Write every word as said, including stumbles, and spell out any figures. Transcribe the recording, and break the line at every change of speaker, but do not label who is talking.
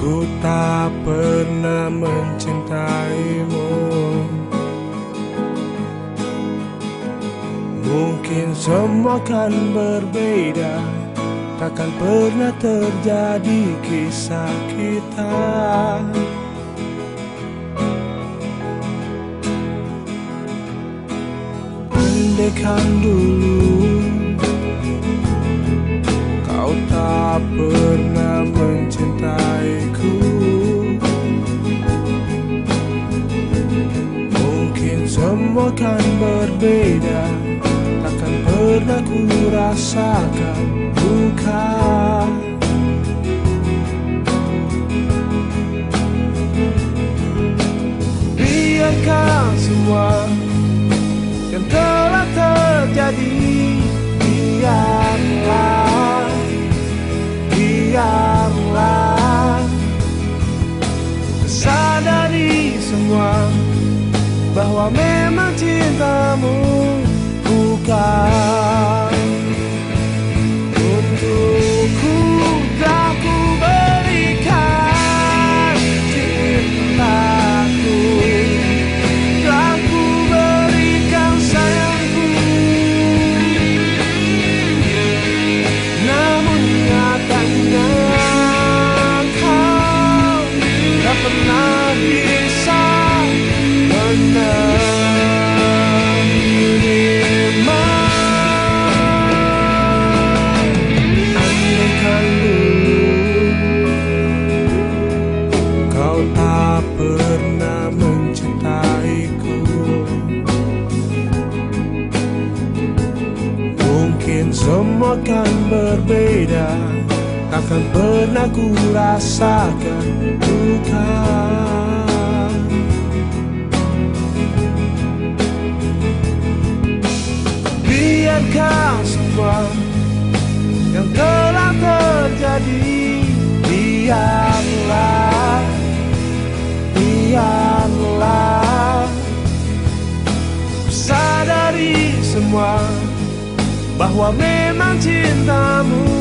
Ku tak pernah mencintaimu. Mungkin semua kan berbeda, takkan pernah terjadi kisah kita. Andaikan dulu kau tak pernah mencintaiku, mungkin semua kan berbeda, takkan pernah ku rasakan duka. Biarkan semua yang telah terjadi, biarlah, biarlah. Sadari semua bahwa memang cintamu bukan untukku. Tak ku berikan cintaku, tak ku berikan sayangku, namun nyatanya kau tak pernah bisa menerima. Andaikan dulu kau tak pernah mencintaiku, mungkin semua kan berbeda, takkan pernah ku rasakan duka. Biarkan semua yang telah terjadi, biarlah, biarlah. Sadari semua bahwa memang cintamu